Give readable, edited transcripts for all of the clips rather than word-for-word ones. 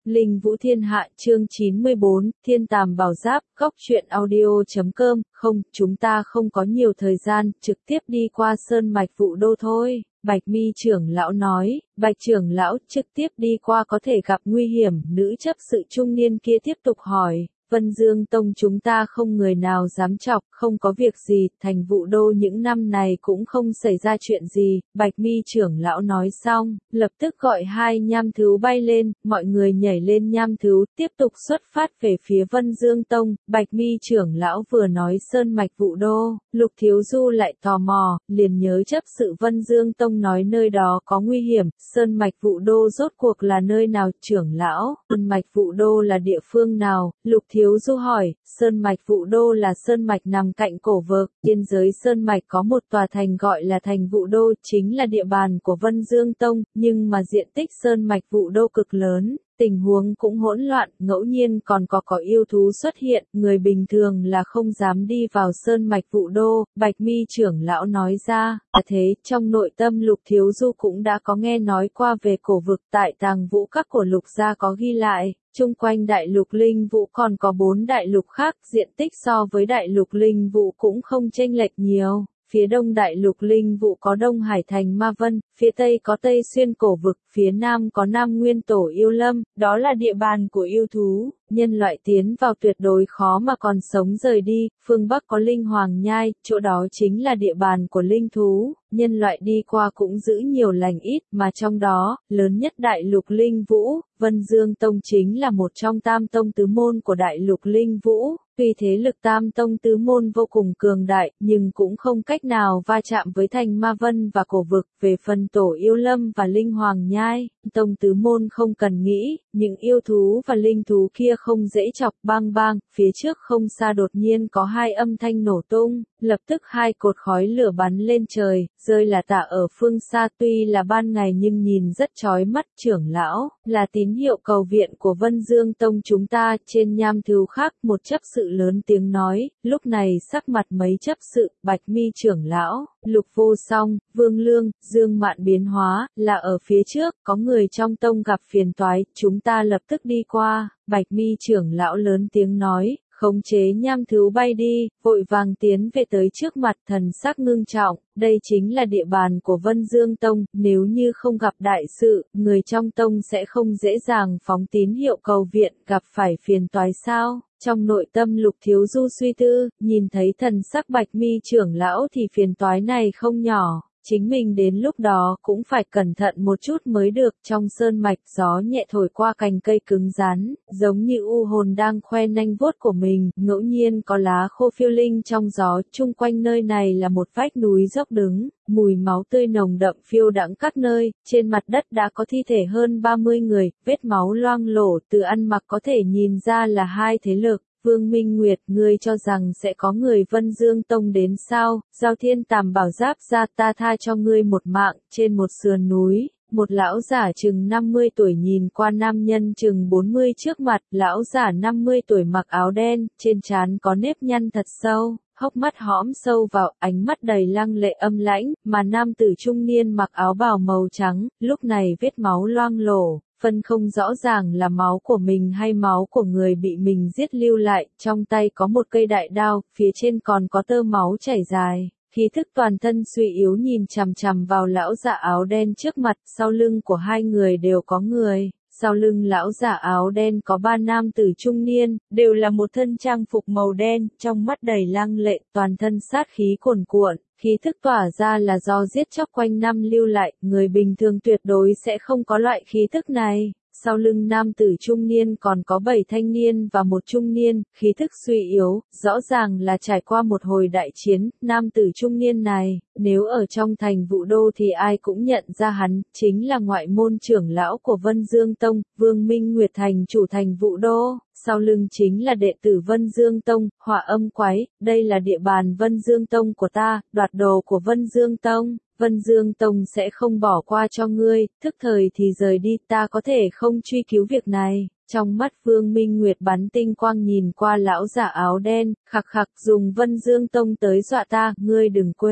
Linh Vũ Thiên Hạ chương 94, Thiên Tàm Bảo Giáp, góc truyện audio.com, không, chúng ta không có nhiều thời gian, trực tiếp đi qua Sơn Mạch Vũ Đô thôi. Bạch Mi trưởng lão nói, Bạch trưởng lão trực tiếp đi qua có thể gặp nguy hiểm, nữ chấp sự trung niên kia tiếp tục hỏi. Vân Dương Tông chúng ta không người nào dám chọc, không có việc gì, thành Vũ Đô những năm này cũng không xảy ra chuyện gì, Bạch Mi trưởng lão nói xong, lập tức gọi hai nham thú bay lên, mọi người nhảy lên nham thú, tiếp tục xuất phát về phía Vân Dương Tông, Bạch Mi trưởng lão vừa nói Sơn Mạch Vũ Đô, Lục Thiếu Du lại tò mò, liền nhớ chấp sự Vân Dương Tông nói nơi đó có nguy hiểm, Sơn Mạch Vũ Đô rốt cuộc là nơi nào, trưởng lão, Sơn Mạch Vũ Đô là địa phương nào, Lục Thiếu Du hỏi, Sơn Mạch Vũ Đô là sơn mạch nằm cạnh cổ vực, biên giới sơn mạch có một tòa thành gọi là thành Vũ Đô, chính là địa bàn của Vân Dương Tông, nhưng mà diện tích sơn mạch Vũ Đô cực lớn, tình huống cũng hỗn loạn, ngẫu nhiên còn có yêu thú xuất hiện, người bình thường là không dám đi vào sơn mạch Vũ Đô, Bạch Mi trưởng lão nói ra, thế, trong nội tâm Lục Thiếu Du cũng đã có nghe nói qua về cổ vực tại Tàng Vũ Các của Lục gia có ghi lại. Chung quanh đại lục Linh Vũ còn có 4 đại lục khác, diện tích so với đại lục Linh Vũ cũng không chênh lệch nhiều. Phía đông đại lục Linh Vũ có Đông Hải Thành Ma Vân, phía tây có Tây Xuyên Cổ Vực, phía nam có Nam Nguyên Tổ Yêu Lâm, đó là địa bàn của yêu thú, nhân loại tiến vào tuyệt đối khó mà còn sống rời đi, phương Bắc có Linh Hoàng Nhai, chỗ đó chính là địa bàn của linh thú, nhân loại đi qua cũng giữ nhiều lành ít, mà trong đó, lớn nhất đại lục Linh Vũ, Vân Dương Tông chính là một trong tam tông tứ môn của đại lục Linh Vũ. Tuy thế lực tam tông tứ môn vô cùng cường đại, nhưng cũng không cách nào va chạm với thành Ma Vân và cổ vực, về phần Tổ Yêu Lâm và Linh Hoàng Nhai, tông tứ môn không cần nghĩ, những yêu thú và linh thú kia không dễ chọc, bang bang, phía trước không xa đột nhiên có hai âm thanh nổ tung, lập tức hai cột khói lửa bắn lên trời, rơi là tả ở phương xa, tuy là ban ngày nhưng nhìn rất chói mắt, trưởng lão, là tín hiệu cầu viện của Vân Dương Tông chúng ta. Trên nham thú khác một chấp sự lớn tiếng nói, lúc này sắc mặt mấy chấp sự, Bạch Mi trưởng lão, Lục Vô Song, Vương Lương, Dương Mạn biến hóa, là ở phía trước, có người trong tông gặp phiền toái, chúng ta lập tức đi qua, Bạch Mi trưởng lão lớn tiếng nói. Khống chế nham thú bay đi, vội vàng tiến về tới trước mặt, thần sắc ngưng trọng, đây chính là địa bàn của Vân Dương Tông, nếu như không gặp đại sự, người trong tông sẽ không dễ dàng phóng tín hiệu cầu viện, gặp phải phiền toái sao? Trong nội tâm Lục Thiếu Du suy tư, nhìn thấy thần sắc Bạch Mi trưởng lão thì phiền toái này không nhỏ. Chính mình đến lúc đó cũng phải cẩn thận một chút mới được, trong sơn mạch gió nhẹ thổi qua cành cây cứng rắn, giống như u hồn đang khoe nanh vuốt của mình, ngẫu nhiên có lá khô phiêu linh trong gió, chung quanh nơi này là một vách núi dốc đứng, mùi máu tươi nồng đậm phiêu đãng các nơi, trên mặt đất đã có thi thể hơn 30 người, vết máu loang lổ, từ ăn mặc có thể nhìn ra là hai thế lực. Vương Minh Nguyệt, ngươi cho rằng sẽ có người Vân Dương Tông đến sao? Giao Thiên Tàm Bảo Giáp ra, ta tha cho ngươi một mạng. Trên một sườn núi, một lão giả chừng 50 tuổi nhìn qua nam nhân chừng 40 trước mặt, lão giả 50 tuổi mặc áo đen, trên trán có nếp nhăn thật sâu, hốc mắt hõm sâu vào, ánh mắt đầy lăng lệ âm lãnh, mà nam tử trung niên mặc áo bào màu trắng, lúc này vết máu loang lổ. Phân không rõ ràng là máu của mình hay máu của người bị mình giết lưu lại, trong tay có một cây đại đao, phía trên còn có tơ máu chảy dài, khí thức toàn thân suy yếu nhìn chằm chằm vào lão giả áo đen trước mặt, sau lưng của hai người đều có người. Sau lưng lão giả áo đen có 3 nam tử trung niên, đều là một thân trang phục màu đen, trong mắt đầy lăng lệ, toàn thân sát khí cuồn cuộn, khí thức tỏa ra là do giết chóc quanh năm lưu lại, người bình thường tuyệt đối sẽ không có loại khí thức này. Sau lưng nam tử trung niên còn có 7 thanh niên và một trung niên, khí thức suy yếu, rõ ràng là trải qua một hồi đại chiến, nam tử trung niên này, nếu ở trong thành Vũ Đô thì ai cũng nhận ra hắn, chính là ngoại môn trưởng lão của Vân Dương Tông, Vương Minh Nguyệt thành chủ thành Vũ Đô. Sau lưng chính là đệ tử Vân Dương Tông, Hỏa Âm Quái, đây là địa bàn Vân Dương Tông của ta, đoạt đồ của Vân Dương Tông. Vân Dương Tông sẽ không bỏ qua cho ngươi, thức thời thì rời đi, ta có thể không truy cứu việc này. Trong mắt Vương Minh Nguyệt bắn tinh quang nhìn qua lão giả áo đen, khặc khặc dùng Vân Dương Tông tới dọa ta, ngươi đừng quên,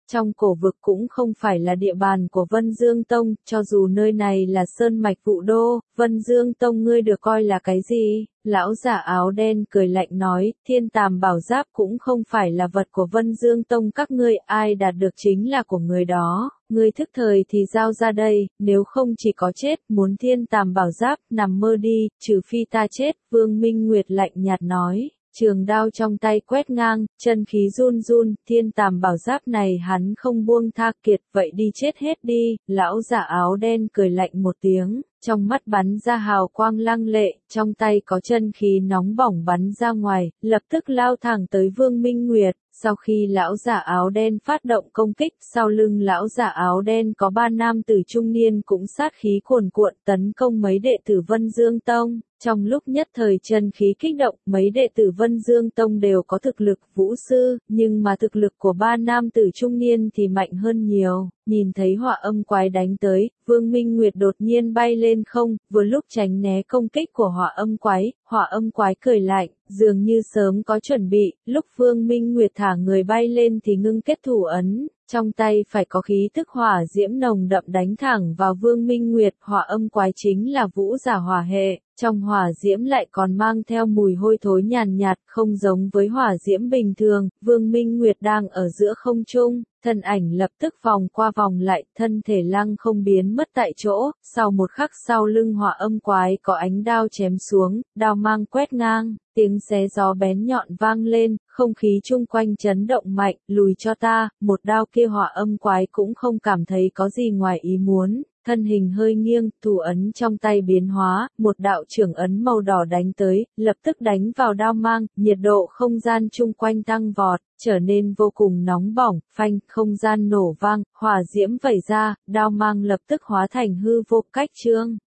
trong cổ vực cũng không phải là địa bàn của Vân Dương Tông, cho dù nơi này là sơn mạch vụ đô, Vân Dương Tông ngươi được coi là cái gì? Lão giả áo đen cười lạnh nói, thiên tàm bảo giáp cũng không phải là vật của Vân Dương Tông các ngươi, ai đạt được chính là của người đó. Ngươi thức thời thì giao ra đây, nếu không chỉ có chết, muốn thiên tàm bảo giáp, nằm mơ đi, trừ phi ta chết, Vương Minh Nguyệt lạnh nhạt nói. Trường đao trong tay quét ngang, chân khí run run, thiên tàm bảo giáp này hắn không buông tha, kiệt vậy đi chết hết đi, lão giả áo đen cười lạnh một tiếng, trong mắt bắn ra hào quang lăng lệ, trong tay có chân khí nóng bỏng bắn ra ngoài, lập tức lao thẳng tới Vương Minh Nguyệt. Sau khi lão giả áo đen phát động công kích, sau lưng lão giả áo đen có 3 nam tử trung niên cũng sát khí cuồn cuộn tấn công mấy đệ tử Vân Dương Tông. Trong lúc nhất thời chân khí kích động, mấy đệ tử Vân Dương Tông đều có thực lực vũ sư, nhưng mà thực lực của 3 nam tử trung niên thì mạnh hơn nhiều. Nhìn thấy hỏa âm quái đánh tới, Vương Minh Nguyệt đột nhiên bay lên không, vừa lúc tránh né công kích của hỏa âm quái cười lạnh, dường như sớm có chuẩn bị, lúc Vương Minh Nguyệt thả người bay lên thì ngưng kết thủ ấn. Trong tay phải có khí tức hỏa diễm nồng đậm đánh thẳng vào Vương Minh Nguyệt, hỏa âm quái chính là vũ giả hỏa hệ, trong hỏa diễm lại còn mang theo mùi hôi thối nhàn nhạt, không giống với hỏa diễm bình thường. Vương Minh Nguyệt đang ở giữa không trung, thân ảnh lập tức vòng qua vòng lại, thân thể lăng không biến mất tại chỗ, sau một khắc sau lưng hỏa âm quái có ánh đao chém xuống, đao mang quét ngang. Tiếng xé gió bén nhọn vang lên, không khí chung quanh chấn động mạnh, lùi cho ta, một đao kia hỏa âm quái cũng không cảm thấy có gì ngoài ý muốn, thân hình hơi nghiêng, thủ ấn trong tay biến hóa, một đạo trưởng ấn màu đỏ đánh tới, lập tức đánh vào đao mang, nhiệt độ không gian chung quanh tăng vọt, trở nên vô cùng nóng bỏng, phanh, không gian nổ vang, hỏa diễm vẩy ra, đao mang lập tức hóa thành hư vô cách trương.